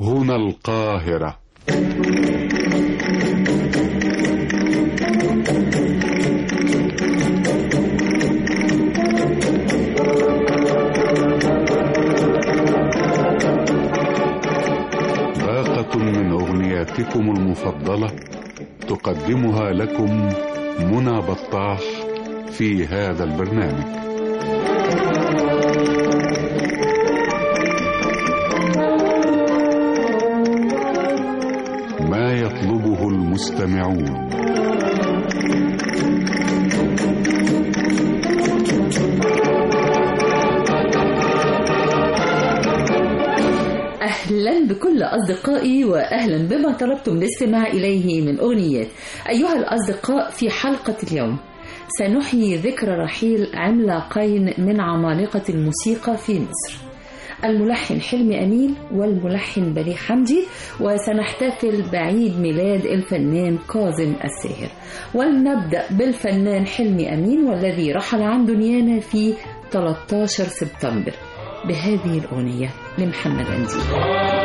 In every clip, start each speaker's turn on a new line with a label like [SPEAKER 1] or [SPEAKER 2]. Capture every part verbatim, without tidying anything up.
[SPEAKER 1] هنا القاهرة. باقة من أغنياتكم المفضلة تقدمها لكم منى بطاح في هذا البرنامج. ما يطلبه المستمعون.
[SPEAKER 2] أهلا بكل أصدقائي وأهلا بما طلبتم الاستماع إليه من أغنيات. أيها الأصدقاء، في حلقة اليوم سنحيي ذكرى رحيل عملاقين من عمالقة الموسيقى في مصر، الملحن حلمي أمين والملحن بليغ حمدي، وسنحتفل بعيد ميلاد الفنان كاظم الساهر. ولنبدأ بالفنان حلمي أمين والذي رحل عن دنيانا في ثلاثة عشر سبتمبر بهذه الأغنية لمحمد أنديل.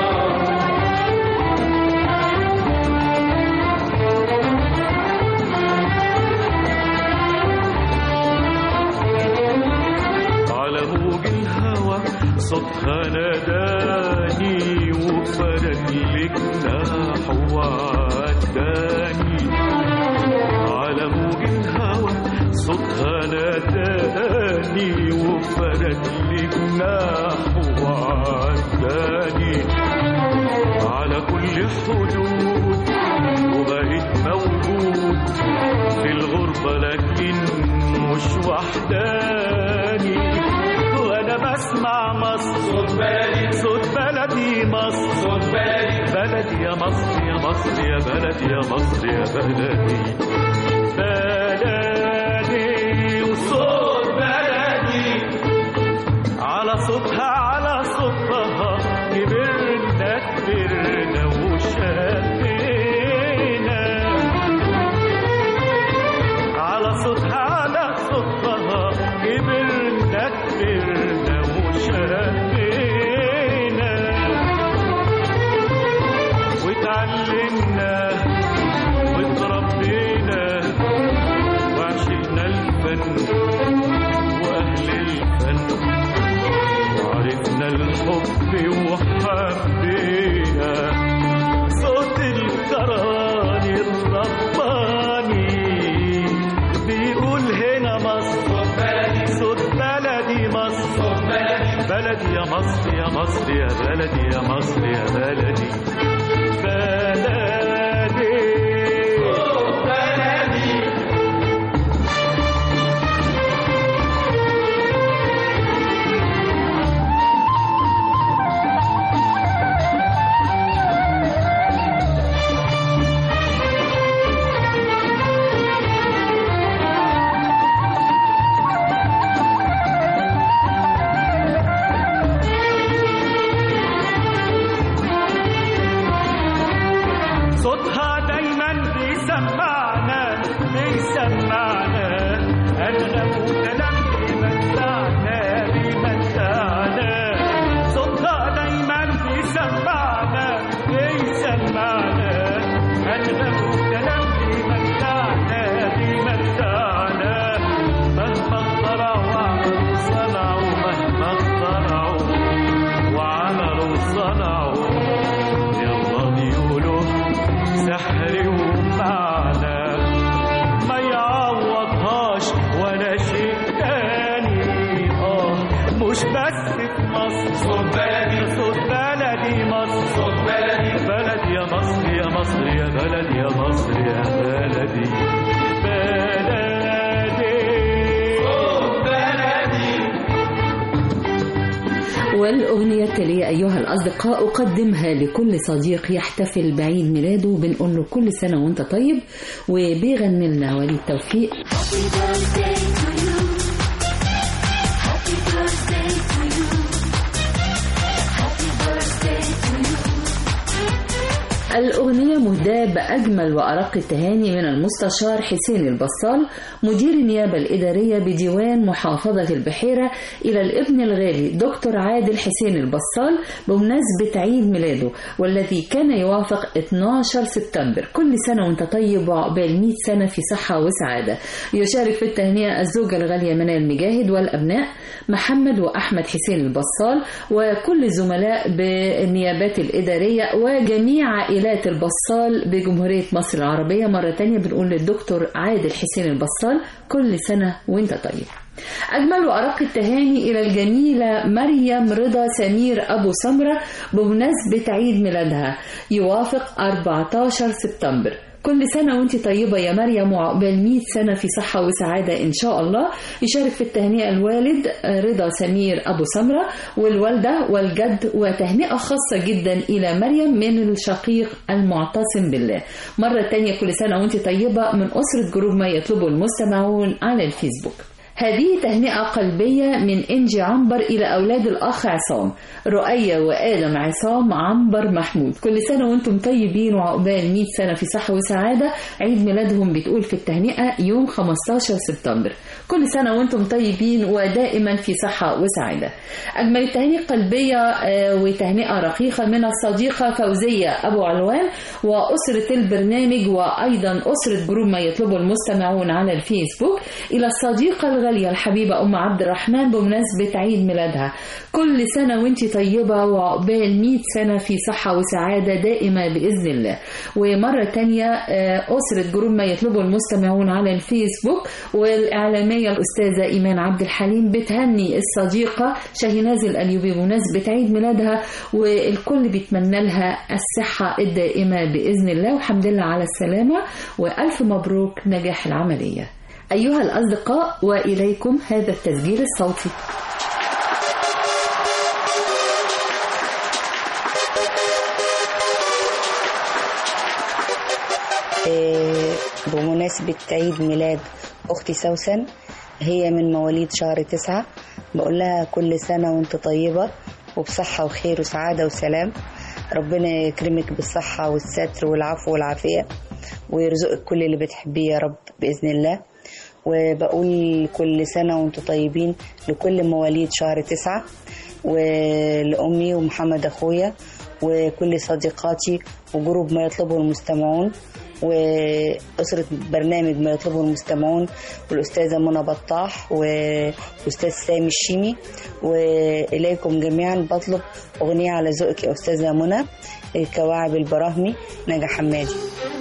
[SPEAKER 3] على موج الهوى صوتها ناداني وفرد لك جناح وعداني. على موج الهوى صوتها ناداني وفرد لك جناح وعداني. على كل حدود وبقيت موجود في الغربة لكن مش وحداني. وانا بسمع مصر صوت بلدي، صوت بلدي مصر، صوت بلدي بلدي يا مصر يا مصر يا بلدي يا مصر يا بلدي بلدي وصوت بلدي. على صوتها على صوتها كبرنا كبرنا وشافينا. على صوتها على صوتها كبرنا كبرنا وشافينا. واتعلمنا واتربينا وعشقنا الفن وأهل الفن وعرفنا الحب وحبينا. صوت التراني الرباني بيقول هنا مصر، صوت بلدي، صوت بلدي مصر، صوت بلدي بلدي يا مصر يا مصر يا بلدي يا مصر يا بلدي بلدي صوت بلدي. صوتها دايما بيسمعنا بيسمعنا أنغم وكلام بيمتعنا بيمتعنا. صوتها دايما بيسمعنا بيسمعنا أنغم وكلام بيمتعنا بيمتعنا. مهما اخترعوا وعملوا صنعوا، مهما اخترعوا وعملوا صنعوا، يلا بيقولوا سحر ومعنى ما يعوضهاش ولا شيء تاني. اه مش بس في مصر، صوت بلدي، صوت بلدي مصر، صوت بلدي بلدي يا مصر يا مصر يا بلدي يا مصر يا بلدي بلدي صوت بلدي.
[SPEAKER 2] والأغنية التالية أيها الأصدقاء أقدمها لكل صديق يحتفل بعيد ميلاده، بنقول له كل سنة وانت طيب، وبيغني لنا وليد توفيق. الأغنية مهداة بأجمل وأرق التهاني من المستشار حسين البصال مدير النيابة الإدارية بديوان محافظة البحيرة إلى الابن الغالي دكتور عادل حسين البصال بمناسبة عيد ميلاده والذي كان يوافق اثناشر سبتمبر. كل سنة وانت طيب وعقبال مئة سنة في صحة وسعادة. يشارك في التهنئة الزوجة الغالية منال مجاهد والأبناء محمد وأحمد حسين البصال وكل الزملاء بالنيابات الإدارية وجميع عائلات البصال بجمهورية مصر العربية. مرة تانية بنقول للدكتور عادل حسين البصال كل سنة وانت طيب. أجمل وأرق التهاني إلى الجميلة مريم رضا سمير أبو سمرة بمناسبة عيد ميلادها يوافق أربعة عشر سبتمبر. كل سنة وانت طيبة يا مريم وعقبال مئة سنة في صحة وسعادة إن شاء الله. يشارك في التهنئة الوالد رضا سمير أبو سمرة والوالدة والجد وتهنئة خاصة جدا إلى مريم من الشقيق المعتصم بالله. مرة تانية كل سنة وانت طيبة من أسرة جروب ما يطلبه المستمعون على الفيسبوك. هذه تهنئة قلبية من إنجي عنبر إلى أولاد الأخ عصام رؤية وآدم عصام عنبر محمود. كل سنة وانتم طيبين وعقبال مئة سنة في صحة وسعادة. عيد ميلادهم بتقول في التهنئة يوم خمستاشر سبتمبر. كل سنة وانتم طيبين ودائما في صحة وسعادة. أجمل التهنئة قلبية وتهنئة رقيقة من الصديقة فوزية أبو علوان وأسرة البرنامج وأيضا أسرة جروب ما يطلبه المستمعون على الفيسبوك إلى الصديقة الغالية الحبيبة أم عبد الرحمن بمناسبة عيد ميلادها. كل سنة وانت طيبة وعقبال مئة سنة في صحة وسعادة دائمة بإذن الله. ومرة تانية أسرة جروب ما يطلبه المستمعون على الفيسبوك والإعلامية الأستاذة إيمان عبد الحليم بتهني الصديقة شاهيناز الأيوبي بمناسبة عيد ميلادها والكل بيتمنى لها الصحة الدائمة بإذن الله والحمد لله على السلامة وألف مبروك نجاح العملية. أيها الأصدقاء وإليكم هذا التسجيل الصوتي.
[SPEAKER 4] بمناسبة عيد ميلاد أختي سوسن هي من مواليد شهر تسعة بقول لها كل سنة وانت طيبة وبصحة وخير وسعادة وسلام. ربنا يكرمك بالصحة والستر والعفو والعافية ويرزقك كل اللي بتحبيه يا رب بإذن الله. وبقول كل سنة وانتم طيبين لكل مواليد شهر تسعة ولأمي ومحمد أخويا وكل صديقاتي وجروب ما يطلبه المستمعون وأسرة برنامج ما يطلبه المستمعون والأستاذة منى بطاح والأستاذ سامي الشيمي. وإليكم جميعا بطلب أغنية على ذوقك يا أستاذة منى الكواعب البراهمي نجا حمادي.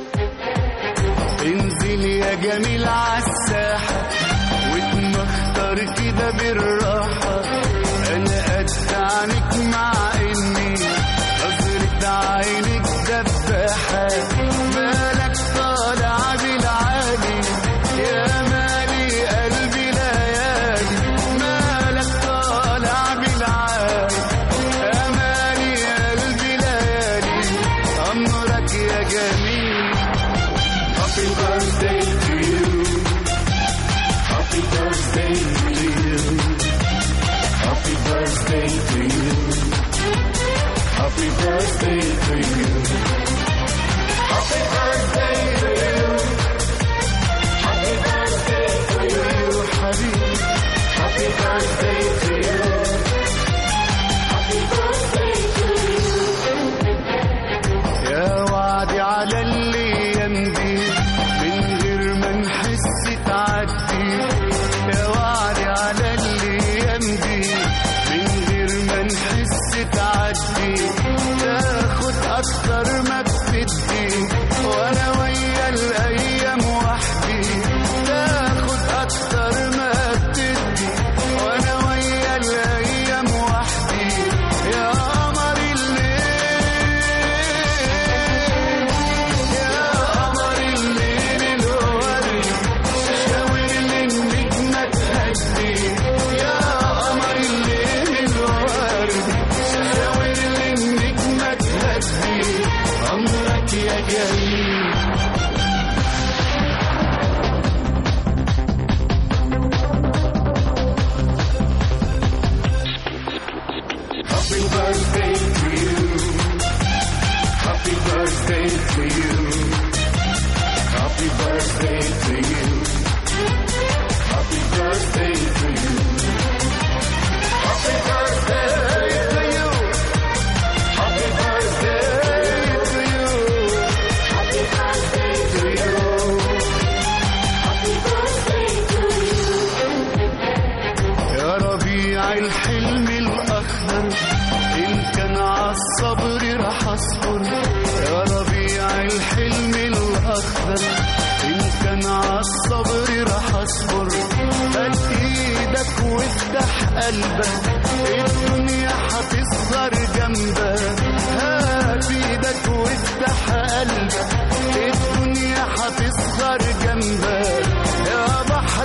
[SPEAKER 3] انزل يا جميل عالساحة واتمختر كده بالراحة. انا قد عنك مع اني نظرة عينك دباحة. مالك طالع بالعالي يا مالي قلبي ليالي. مالك طالع بالعالي يا مالي قلبي ليالي. أمرك يا جميل. Happy birthday to you. Happy birthday to you. Happy birthday to you. Happy birthday to you. Happy birthday to you. Happy birthday to you, حبيبي. Happy birthday to you. Happy birthday to you. يا وعدي على الأيام دي من غير ما نحس تعدي. يا وعدي على الأيام دي من غير ما نحس تعدي. تاخد أكتر ما بتدي وأنا ويا الأيام وحدي. تاخد أكتر ما بتدي وأنا ويا الأيام وحدي. يا قمر الليل يا قمر الليل الورد شاور لي النجمة تهدي. يا قمر الليل الورد شاور لي النجمة تهدي. أمرك يا جميل. Happy birthday to you. Happy birthday. birthday to you. Happy birthday to you. Happy birthday to you. Happy birthday to you. Happy birthday to you. Happy birthday to you. Happy birthday to you. يا ربيع الحلم الأخضر إن كان عالصبر رح أصبر. يا ربيع الحلم الأخضر إن كان عالصبر رح أصبر. هات إيدك وافتح قلبك الدنيا هتصغر جنبك. هات إيدك وافتح قلبك الدنيا هتصغر جنبك. يا بحر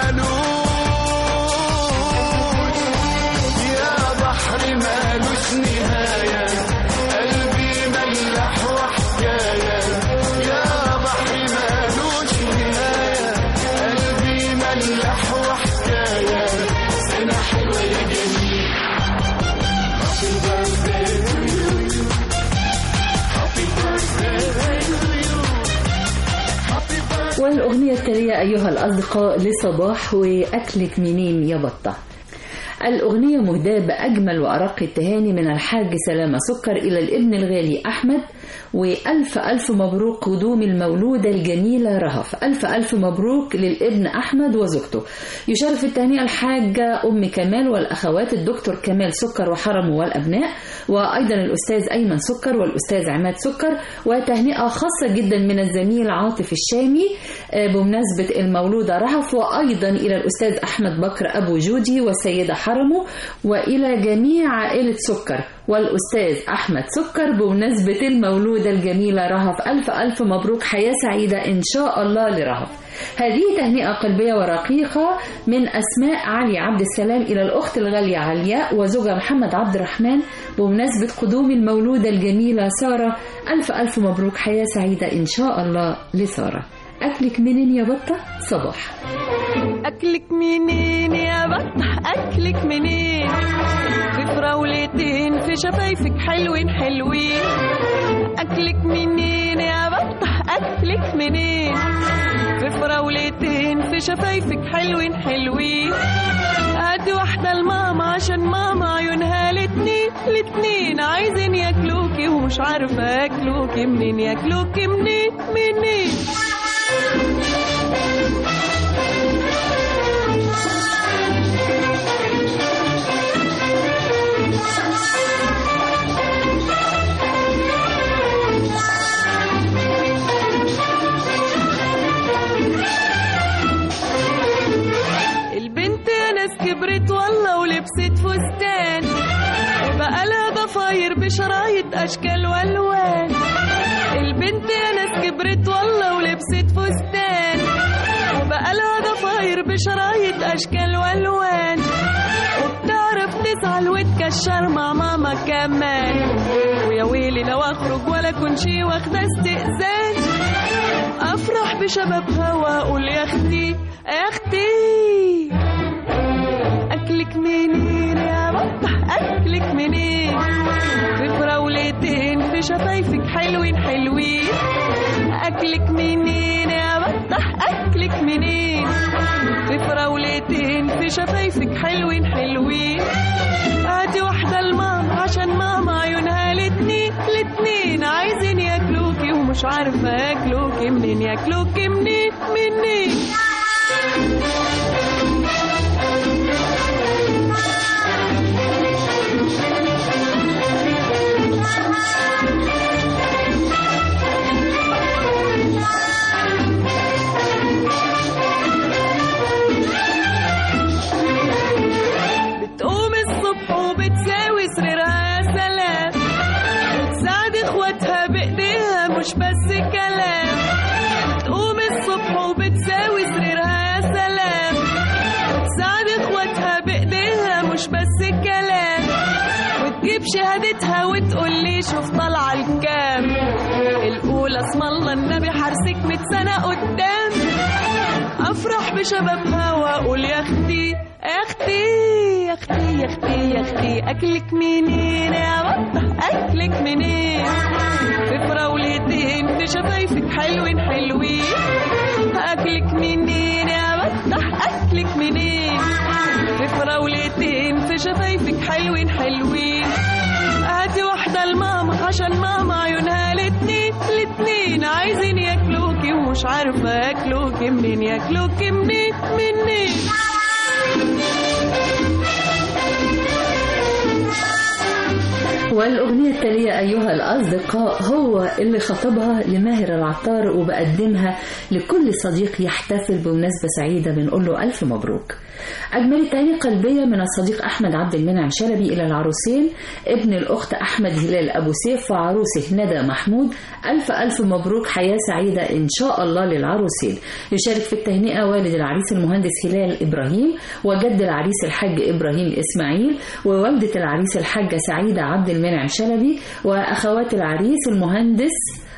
[SPEAKER 3] مالوش يا بحر مالوش نهاية قلبي ملح وحكاية. يا بحر مالوش نهاية قلبي ملح وحكاية. سنة حلوة يا جميل. Happy birthday to you. Happy birthday to you. Happy birthday.
[SPEAKER 2] والأغنية التالية أيها الأصدقاء لصباح وأكلك منين يا بطة. الأغنية مهداة بأجمل وأرق التهاني من الحاج سلامة سكر إلى الابن الغالي أحمد، وألف ألف مبروك قدوم المولودة الجميلة رهف. ألف ألف مبروك للابن أحمد وزوجته. يشرف التهنئة الحاجة أم كمال والأخوات الدكتور كمال سكر وحرمه والأبناء، وأيضا الأستاذ أيمن سكر والأستاذ عماد سكر. وتهنئة خاصة جدا من الزميل عاطف الشامي بمناسبة المولودة رهف، وأيضا إلى الأستاذ أحمد بكر أبو جودي والسيدة حرمه، وإلى جميع عائلة سكر والأستاذ أحمد سكر بمناسبة المولودة الجميلة رهف. ألف ألف مبروك، حياة سعيدة إن شاء الله لرهف. هذه تهنئة قلبية ورقيقة من أسماء علي عبد السلام إلى الأخت الغالية علياء وزوجها محمد عبد الرحمن بمناسبة قدوم المولودة الجميلة سارة. ألف ألف مبروك، حياة سعيدة إن شاء الله لسارة. أكلك منين يا بطة صباح.
[SPEAKER 5] أكلك منين يا بطة أكلك منين؟ في فراولتين في شفايفك حلوين حلوين. أكلك منين يا بطة أكلك منين؟ في فراولتين في شفايفك حلوين حلوين. هاتي واحدة لماما عشان ماما عيونها الاتنين الاتنين عايزين ياكلوكي ومش عارفة ياكلوكي منين. ياكلوكي منين منين؟ البنت يا ناس كبرت والله ولبست فستان، وبقى لها ضفاير بشرايط اشكال والوان. البنت يا ناس كبرت والله ولبست فستان، وبقى لها ضفاير بشرايط اشكال والوان. وبتعرف تزعل وتكشر مع ماما كمان. ويا ويلي لو اخرج ولا كن شي واخده استئذان، افرح بشبابها واقول يا اختي يا اختي. اكلك منين يا بطة اكلك منين؟ في فراولتين في شفايفك حلوين حلوين. اكلك منين يا بطة اكلك منين؟ في فراولتين في شفايفك حلوين حلوين. هاتي واحدة لماما عشان ماما عيونها الاتنين الاتنين عايزين ياكلوكي ومش عارفة ياكلوكي منين. ياكلوكي منين منين؟ بتقوم الصبح وبتساوي سريرها يا سلام، وتساعد اخواتها بايديها مش بس كلام. بتقوم الصبح وبتساوي سريرها يا سلام، وتساعد اخواتها بايديها مش بس كلام. وتجيب شهادتها وتقول لي شوف طالعه الكام. الاولى اسم الله النبي حارسك مية سنه قدام. افرح بشبابها واقول يا اختي يا اختي يا اختي يا اختي يا اختي. اكلك منين يا بطة اكلك منين؟ في فراولتين شفايفك حلوين حلوين. أكلك منين يا مفتح أكلك منين؟ في فراولتين في شفايفك حلوين حلوين. هاتي واحدة لماما عشان ماما عيونها الاتنين الاتنين عايزين ياكلوكي ومش عارفة ياكلوكي منين ياكلوكي منين منين.
[SPEAKER 2] والأغنية التالية أيها الأصدقاء هو اللي خطبها لماهر العطار وبقدمها لكل صديق يحتفل بمناسبة سعيدة، بنقول له ألف مبروك. أجمل تهاني قلبية من الصديق أحمد عبد المنعم شلبي إلى العروسين ابن الأخت أحمد هلال أبو سيف وعروسه ندى محمود. ألف ألف مبروك، حياة سعيدة إن شاء الله للعروسين. يشارك في التهنئة والد العريس المهندس هلال إبراهيم وجد العريس الحاج إبراهيم إسماعيل ووالدة العريس الحاجة سعيدة عبد المنعم شلبي وأخوات العريس المهندس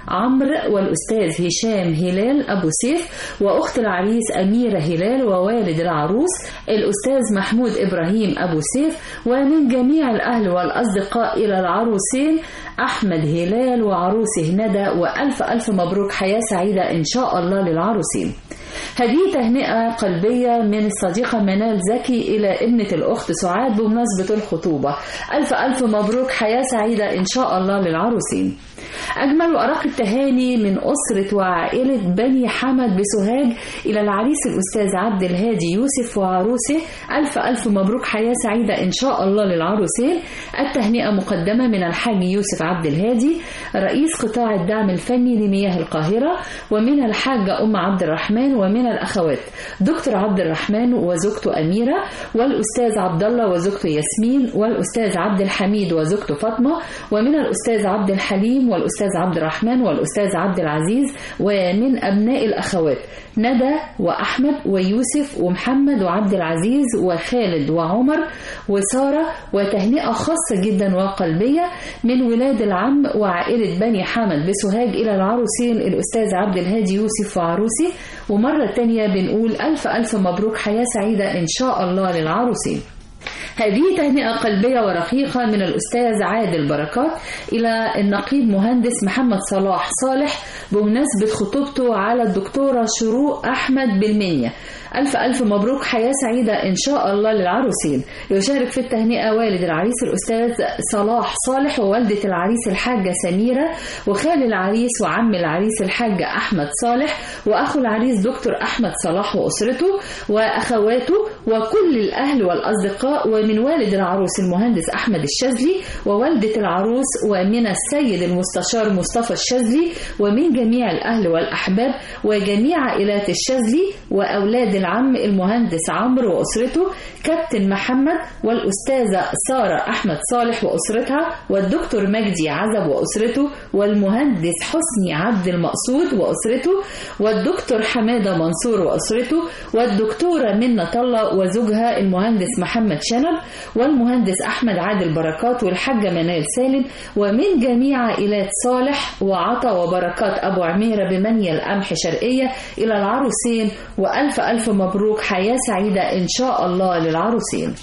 [SPEAKER 2] عمرو والأستاذ هشام هلال أبو سيف وأخت العريس أميرة هلال ووالد العروس الأستاذ محمود إبراهيم أبو سيف. ومن جميع الأهل والأصدقاء إلى العروسين أحمد هلال وعروسه ندى، وألف ألف مبروك، حياة سعيدة إن شاء الله للعروسين. هذه تهنئة قلبية من الصديقة منال زكي إلى ابنة الأخت سعاد بمناسبة الخطوبة. ألف ألف مبروك، حياة سعيدة إن شاء الله للعروسين. أجمل وأرق التهاني من أسرة وعائلة بني حمد بسوهاج إلى العريس الأستاذ عبد الهادي يوسف وعروسه. ألف ألف مبروك، حياة سعيدة إن شاء الله للعروسين. التهنئة مقدمة من الحاج يوسف عبد الهادي رئيس قطاع الدعم الفني لمياه القاهرة، ومن الحاجة أم عبد الرحمن، ومن الأخوات دكتور عبد الرحمن وزوجته أميرة، والأستاذ عبد الله وزوجته ياسمين، والأستاذ عبد الحميد وزوجته فاطمة، ومن الأستاذ عبد الحليم والأستاذ عبد الرحمن والأستاذ عبد العزيز، ومن أبناء الأخوات ندى وأحمد ويوسف ومحمد وعبد العزيز وخالد وعمر وسارة. وتهنئة خاصة جدا وقلبية من ولاد العم وعائلة بني حمد بسوهاج إلى العروسين الأستاذ عبد الهادي يوسف وعروسي. ومرة تانية بنقول ألف ألف مبروك، حياة سعيدة إن شاء الله للعروسين. هذه تهنئة قلبية ورقيقة من الأستاذ عادل بركات إلى النقيب مهندس محمد صلاح صالح بمناسبة خطوبته على الدكتورة شروق أحمد بالمنيا. ألف ألف مبروك، حياة سعيدة إن شاء الله للعروسين. يشارك في التهنئة والد العريس الأستاذ صلاح صالح ووالدة العريس الحاجة سميرة وخال العريس وعم العريس الحاجة أحمد صالح وأخو العريس دكتور أحمد صلاح وأسرته وأخواته وكل الأهل والأصدقاء، ومن والد العروس المهندس أحمد الشاذلي ووالدة العروس ومن السيد المستشار مصطفى الشاذلي، ومن جميع الأهل والأحباب وجميع عائلات الشاذلي وأولاد العم المهندس عمرو وأسرته، كابتن محمد والأستاذة سارة أحمد صالح وأسرتها، والدكتور مجدي عزب وأسرته، والمهندس حسني عبد المقصود وأسرته، والدكتور حمادة منصور وأسرته، والدكتورة منة الله وزوجها المهندس محمد شنب، والمهندس أحمد عادل بركات والحاجة منال سالم، ومن جميع عائلات صالح وعطا وبركات أبو عميرة بمنيا القمح شرقية إلى العروسين. وألف ألف مبروك، حياة سعيدة إن شاء الله للعروسين.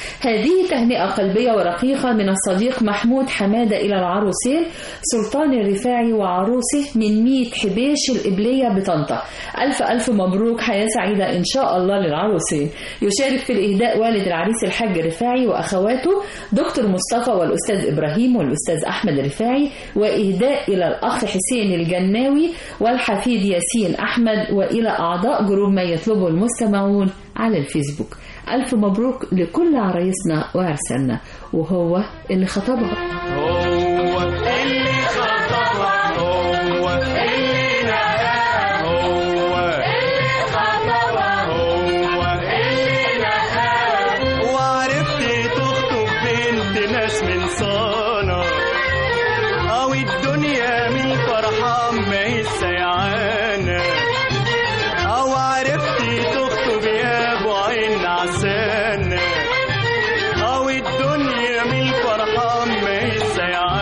[SPEAKER 2] هذه تهنئة قلبية ورقيقة من الصديق محمود حمادة إلى العروسين سلطان الرفاعي وعروسه من ميت حبيش الإبلية بطنطا. ألف ألف مبروك، حياة سعيدة إن شاء الله للعروسين. يشارك في الإهداء والد العريس الحاج رفاعي وأخواته دكتور مصطفى والأستاذ إبراهيم والأستاذ أحمد رفاعي، وإهداء إلى الأخ حسين الجناوي والحفيد ياسين أحمد، وإلى أعضاء جروب ما يطلبه المستمعون على الفيسبوك. ألف مبروك لكل عرايسنا وعرسنا، وهو اللي خطبها
[SPEAKER 3] هو اللي خطبها هو اللي نهاها هو اللي خطبها هو اللي نهاها. وعرفت تخطب بنت ناس من صانع أو الدنيا من فرحان ما هي سيعانة، أو عرفت تخطب يا أبو عين عسانة أو الدنيا من فرحان ما هي سيعانة.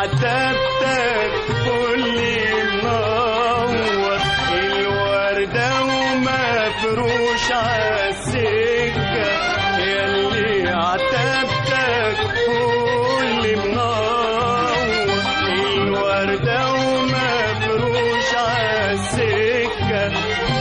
[SPEAKER 3] عتبتك كل منور الوردة ومفروش عالسكة ياللي عتبتك كل منور الوردة ومفروش عالسكة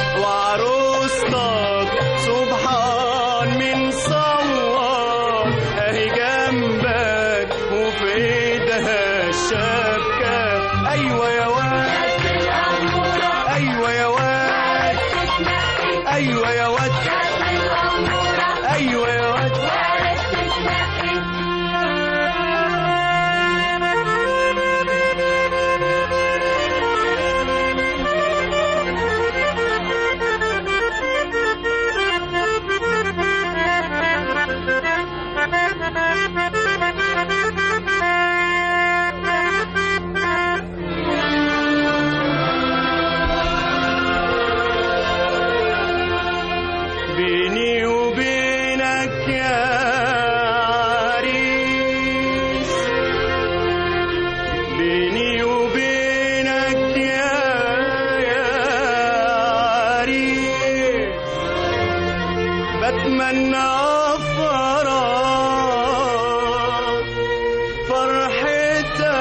[SPEAKER 3] وعروستك سبحان من صور اهي جنبك وفي ايدها الشبكة. ايوه يا واد ايوه يا واد ايوه يا واد ايوه يا واد بيني وبينك يا عريس بيني وبينك يا يا عريس بتمنى أفرح فرحتك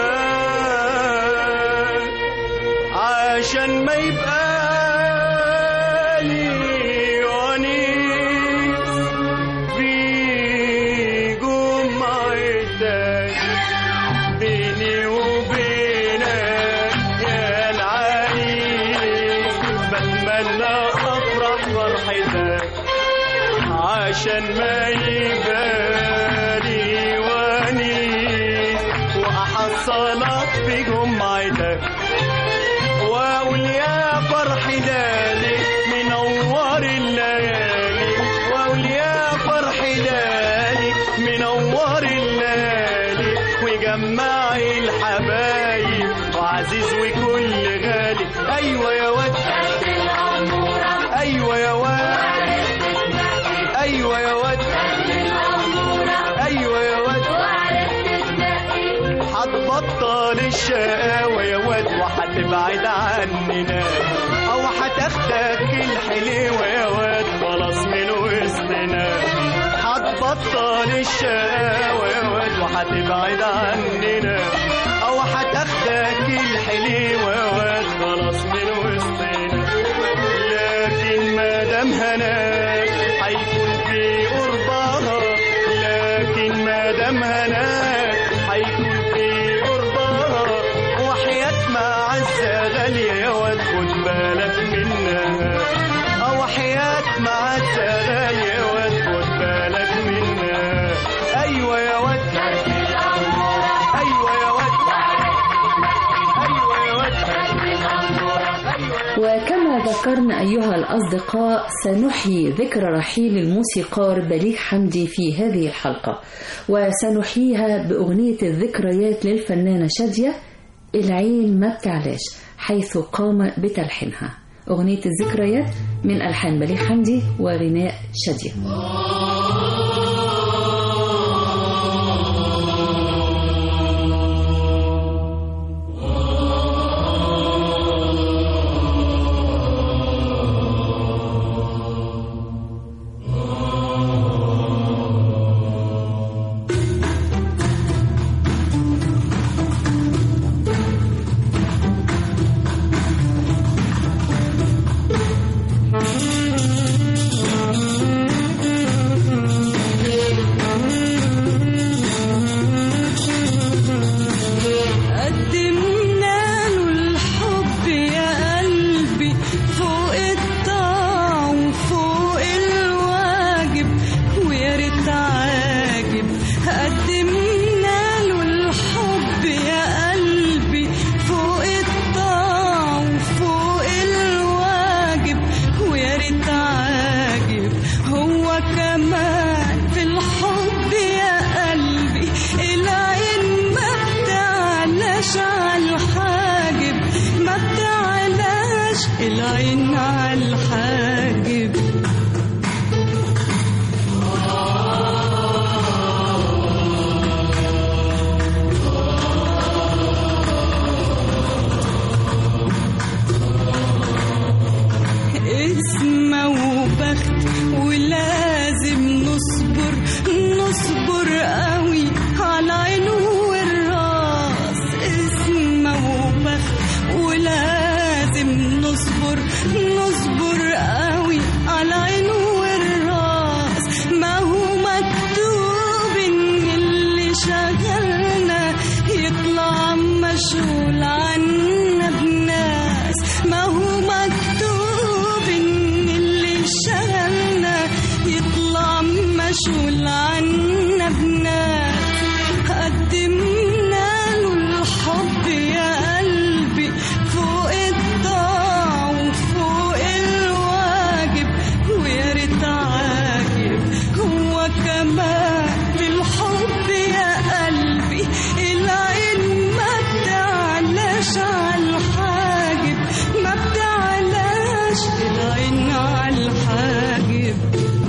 [SPEAKER 3] عشان ما يبقى عشان ما يبالي ونيس وأحصلك في جمعتك وأقول يا فرح لالي منور الليالي وأقول يا فرح لالي منور الليالي وجمع الحبايب وعزيز وكل غالي. أيوة يا واد أيوة يا واد ايوه يا واد ايوه يا واد هتبطل الشقاوة يا واد وهتبعد عننا او هتاخدك الحلوة يا واد خلاص من وسطنا. هتبطل الشقاوة يا واد وهتبعد عننا او هتاخدك الحلوة يا واد خلاص من وسطنا. لكن ما دام هناك هيكون في قربها لكن ما دام هناك هيكون في قربها وحياة معزة غالية يا واد خد بالك منها او حياة معزة غالية يا واد خد بالك منها. ايوه يا واد ايوه يا واد ايوه يا واد.
[SPEAKER 2] وكما ذكرنا أيها الأصدقاء سنحيي ذكرى رحيل الموسيقار بليغ حمدي في هذه الحلقة وسنحييها بأغنية الذكريات للفنانة شادية العين ما بتعلاش حيث قام بتلحينها. أغنية الذكريات من ألحان بليغ حمدي وغناء شادية.
[SPEAKER 5] Mm-hmm. مشغول عنا بناس، ما هو مكتوب إن اللي شغلنا يطلع مشغول عنا بناس. قدمنا له الحب يا قلبي فوق الطاعة وفوق الواجب، ويا ريت عاجب هو كمان بالحب يا قلبي. العين ما بتعلاش عالحاجب، ما بتعلاش العين عالحاجب.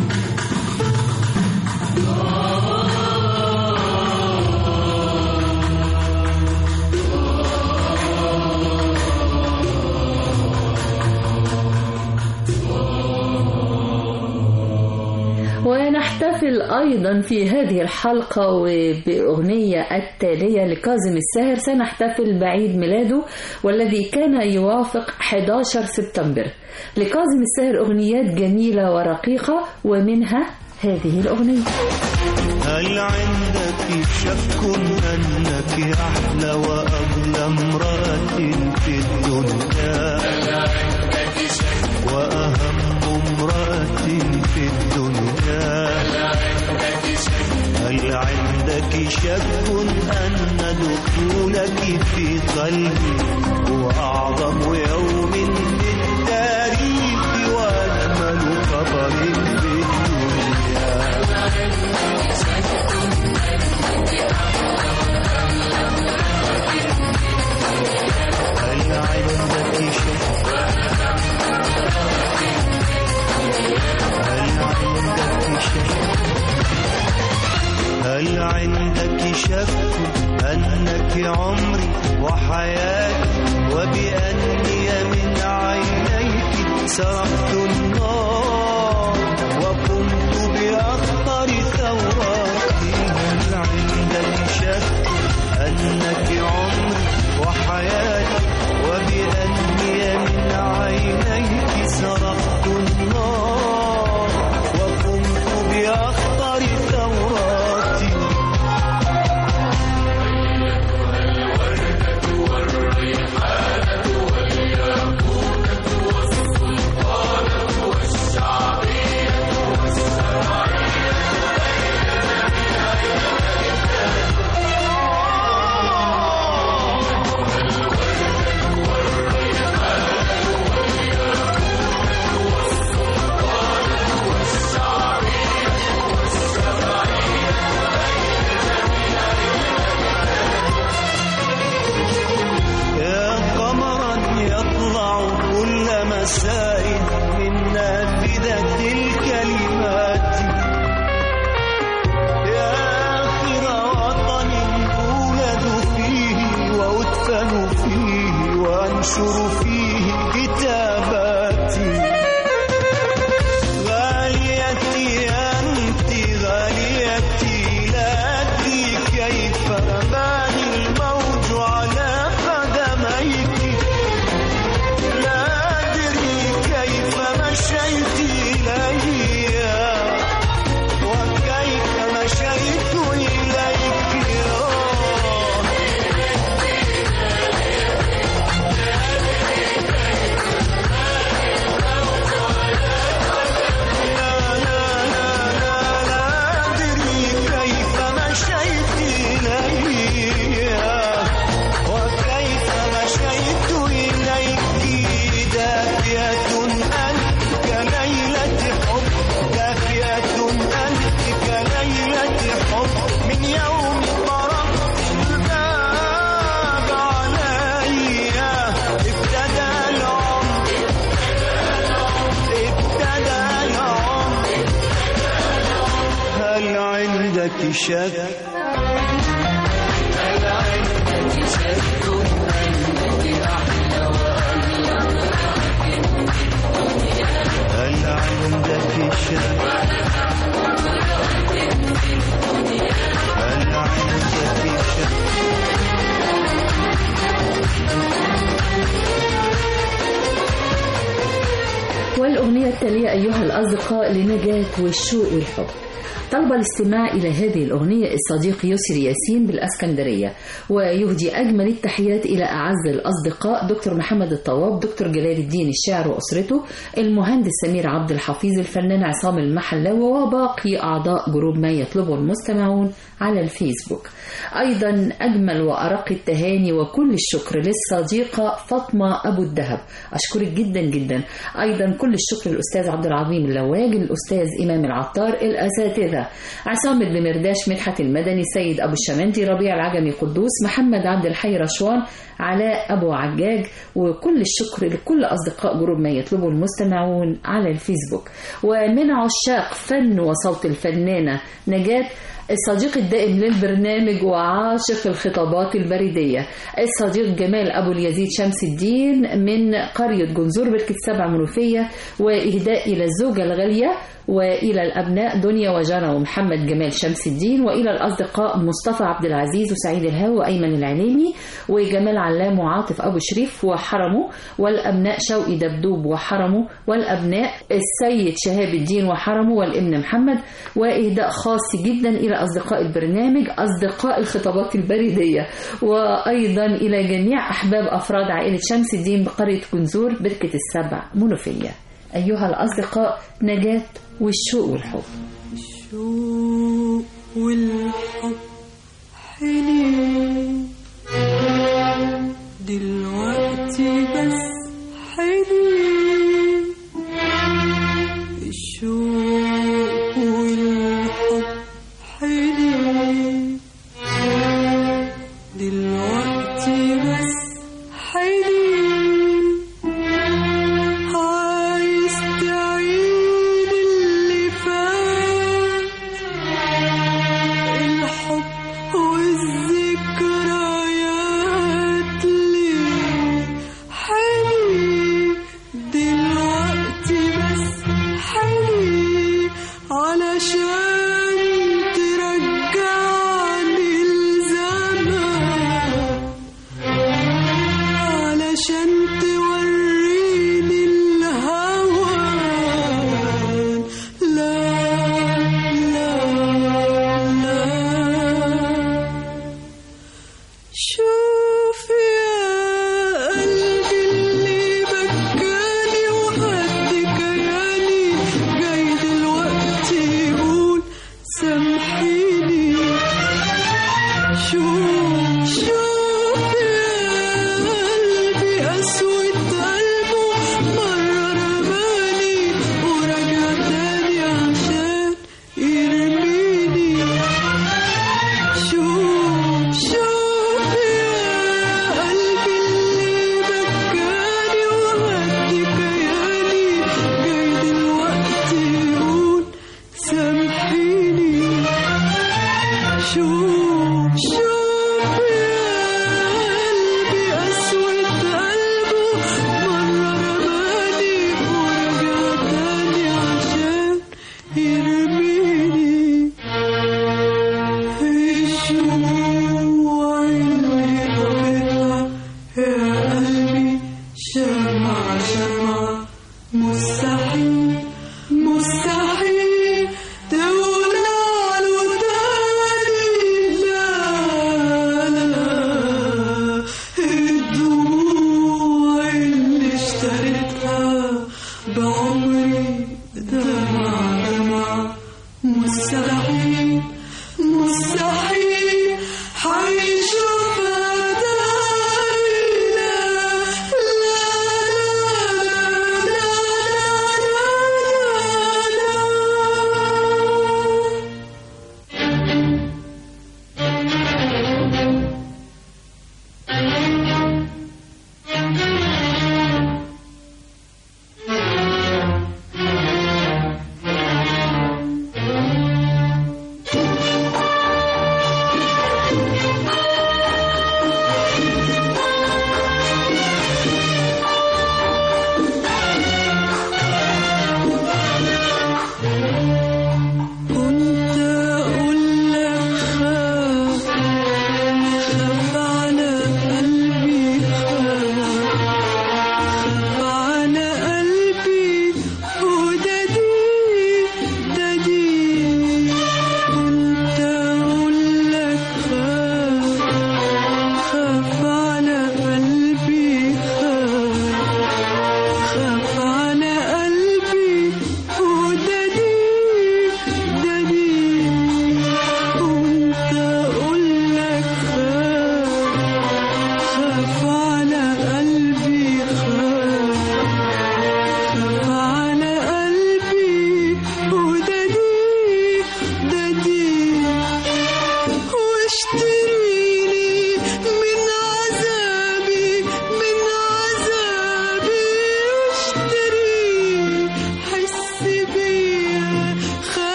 [SPEAKER 2] ونحتفل أيضا في هذه الحلقة وبأغنية التالية لكاظم الساهر. سنحتفل بعيد ميلاده والذي كان يوافق أحد عشر سبتمبر. لكاظم الساهر أغنيات جميلة ورقيقة، ومنها هذه الأغنية.
[SPEAKER 6] هل عندك شك أنك أحلى وأغلى امرأة في الدنيا؟ وأهم امرأة في الدنيا. هل عندك شك أن دخولك في قلبي هو أعظم يوم في التاريخ وأجمل خبر في الدنيا؟ هل عندك شك هل عندك شك أنك عمري وحياتي، وبأني من عينيك سرقت النار وقمت بأخطر ثوراتي؟ هل عندك شك أنك عمري وحياتي، وبأني من عينيك سرقت النار وقمت بأخطر ثوراتي؟ من نافذة الكلمات، يا آخر وطن أولد فيه وأدفن فيه وأنشر فيه كتاباتي. غاليتي أنت غاليتي، لا أدري كيف رماني الموج على قدميك، مشيت إلي وكيف مشيت إليك. لا لا لا لا لا أدري كيف مشيت إلي وكيف مشيت إليك. دافية كليلة حب، دافية أنت كليلة حب، من يوم طرقت الباب علي ابتدى العمر، ابتدى العمر. هل عندك شك؟ هل عندك شك أنك أحلى وأغلى هل عندك شك؟ هل عندك شك؟
[SPEAKER 2] والأغنية التالية أيها الأصدقاء لنجاة والشوق والحب. طلب الاستماع إلى هذه الأغنية الصديق يسري ياسين بالأسكندرية، ويهدي أجمل التحيات إلى أعز الأصدقاء دكتور محمد الطواب، دكتور جلال الدين الشاعر وأسرته، المهندس سمير عبد الحفيظ، الفنان عصام المحلاوي، وباقي أعضاء جروب ما يطلبه المستمعون على الفيسبوك. أيضا أجمل وأرق التهاني وكل الشكر للصديقة فاطمة أبو الدهب، أشكرك جدا جدا. أيضا كل الشكر للأستاذ عبد العظيم اللواج، الأستاذ إمام العطار، الأساتذة عصام بن مرداش، مدحت المدني، سيد أبو الشمندي، ربيع العجمي قدوس، محمد عبد الحي رشوان، علاء أبو عجاج، وكل الشكر لكل أصدقاء جروب ما يطلبه المستمعون على الفيسبوك. ومن عشاق فن وصوت الفنانة نجاة، الصديق الدائم للبرنامج وعاشق الخطابات البريدية، الصديق جمال أبو اليزيد شمس الدين من قرية جنزور بركة سبع منوفية، وإهداء إلى الزوجة الغالية وإلى الأبناء دنيا وجانا ومحمد جمال شمس الدين، وإلى الأصدقاء مصطفى عبد العزيز وسعيد الهاوي وأيمن العليمي وجمال علام وعاطف أبو شريف وحرمه، والأبناء شوقي دبدوب وحرمه، والأبناء السيد شهاب الدين وحرمه والابن محمد. وإهداء خاص جدا إلى أصدقاء البرنامج أصدقاء الخطابات البريدية، وأيضا إلى جميع أحباب أفراد عائلة شمس الدين بقرية جنزور بركة السبع منوفية. أيها الأصدقاء، نجاة والشوق والحب.
[SPEAKER 5] الشوق والحب حلين دلوقتي بس حلين، الشوق والحب حلين دلوقتي بس حلين، عايز تعيد اللي فات، الحب والذكريات ليه حلين دلوقتي بس حلين، علشان ترجعني الزمان، علشان توريني الهوان، لا لا لا. شوف يا قلبي اللي بكاني وقد كياني، جاي دلوقتي يقول سامحيني. شوف شوف يا قلبي أسود قلبه مرة رماني ورجع تاني عشان يرميني. شوف شوف يا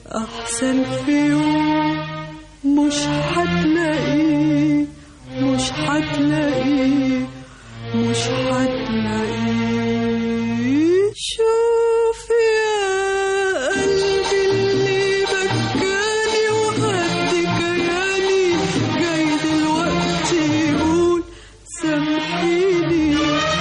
[SPEAKER 5] أحسن في يوم مش هتلاقيه مش هتلاقيه مش هتلاقيه شوف يا قلبي اللي بكاني وهد كياني جاي دلوقتي يقول سامحيني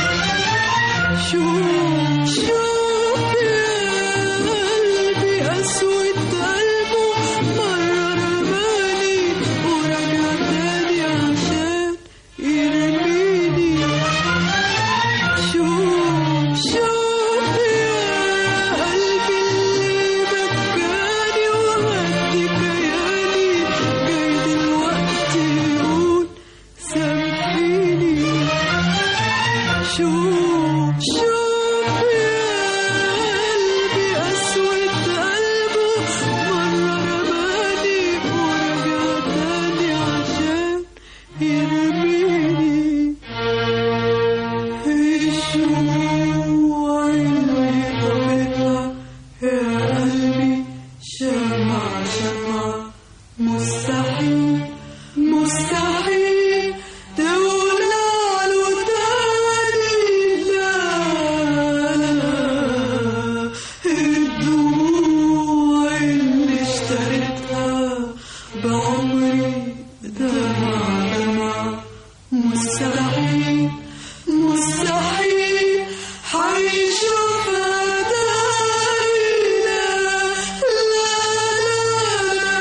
[SPEAKER 5] شوف شوف يا قلبي أسود قلبه مرة رماني ورجع تاني عشان يرميني شوف شوف يا قلبي اللي بكاني وهد كياني جاي دلوقتي يقول سامحيني شوف شوف يا قلبي أسود قلبه مرة رماني ورجع تاني عشان يرميني الشموع اللي طفتها يا قلبي شمع شمع مستحيل مستحيل تولع له تاني لا لا الدموع اللي اشتريتها بعمري دمع دمع مستحيل مستحيل حيشوفها تاني لا لا لا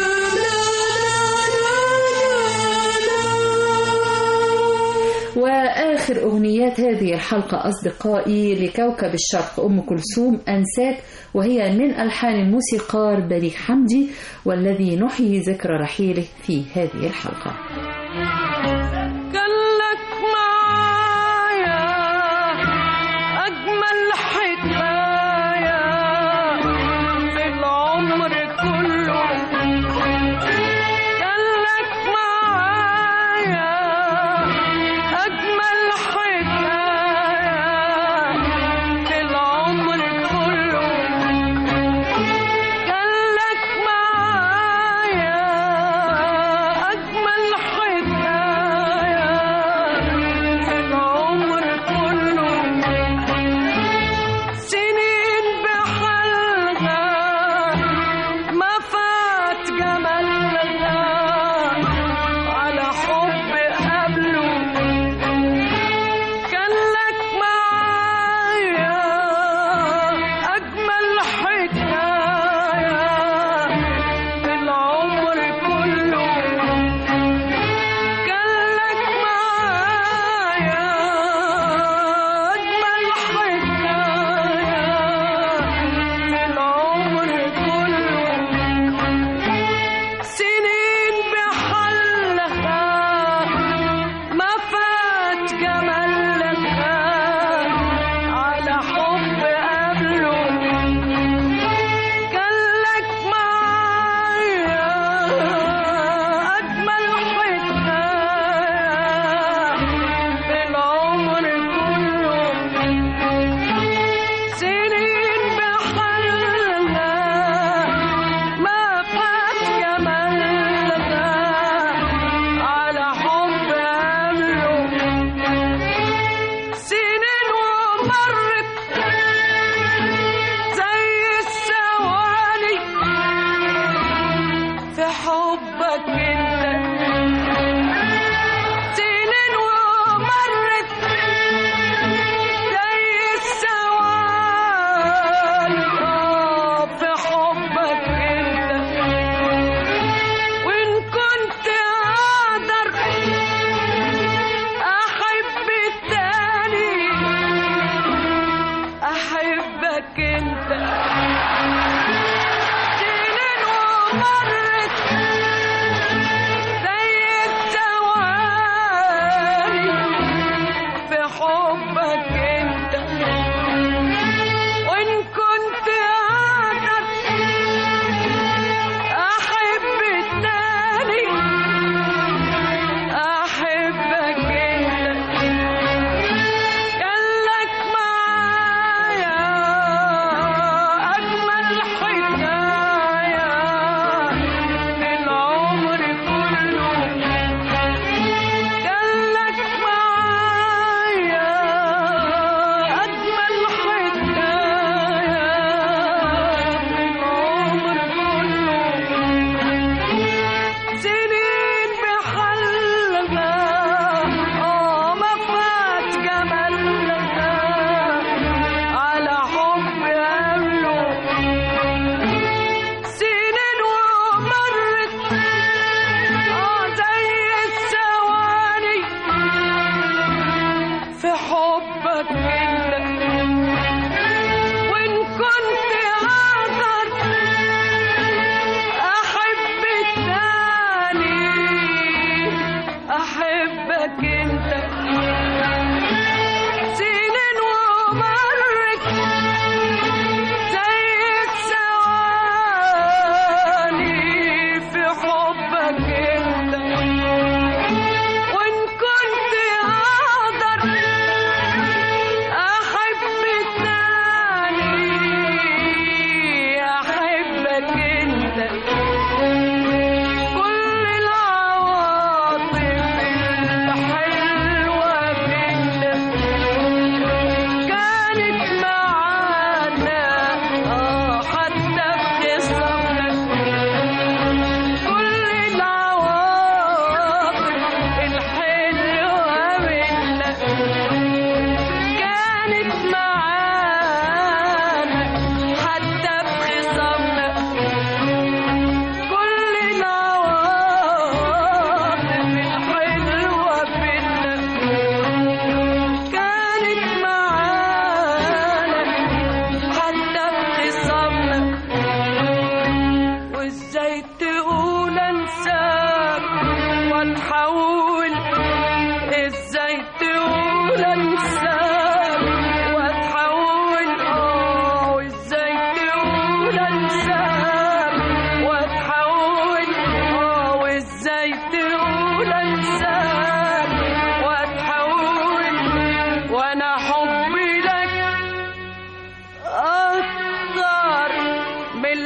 [SPEAKER 5] لا لا لا.
[SPEAKER 2] وآخر أغنيات هذه الحلقة أصدقائي لكوكب الشرق أم كلثوم أنساك، وهي من ألحان الموسيقار بليغ حمدي، والذي نحيي ذكرى رحيله في هذه الحلقة.
[SPEAKER 5] كان لك معايا أجمل حكاية في العمر كله كان لك معايا أجمل حكاية في العمر كله كان لك معايا أجمل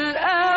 [SPEAKER 5] القلب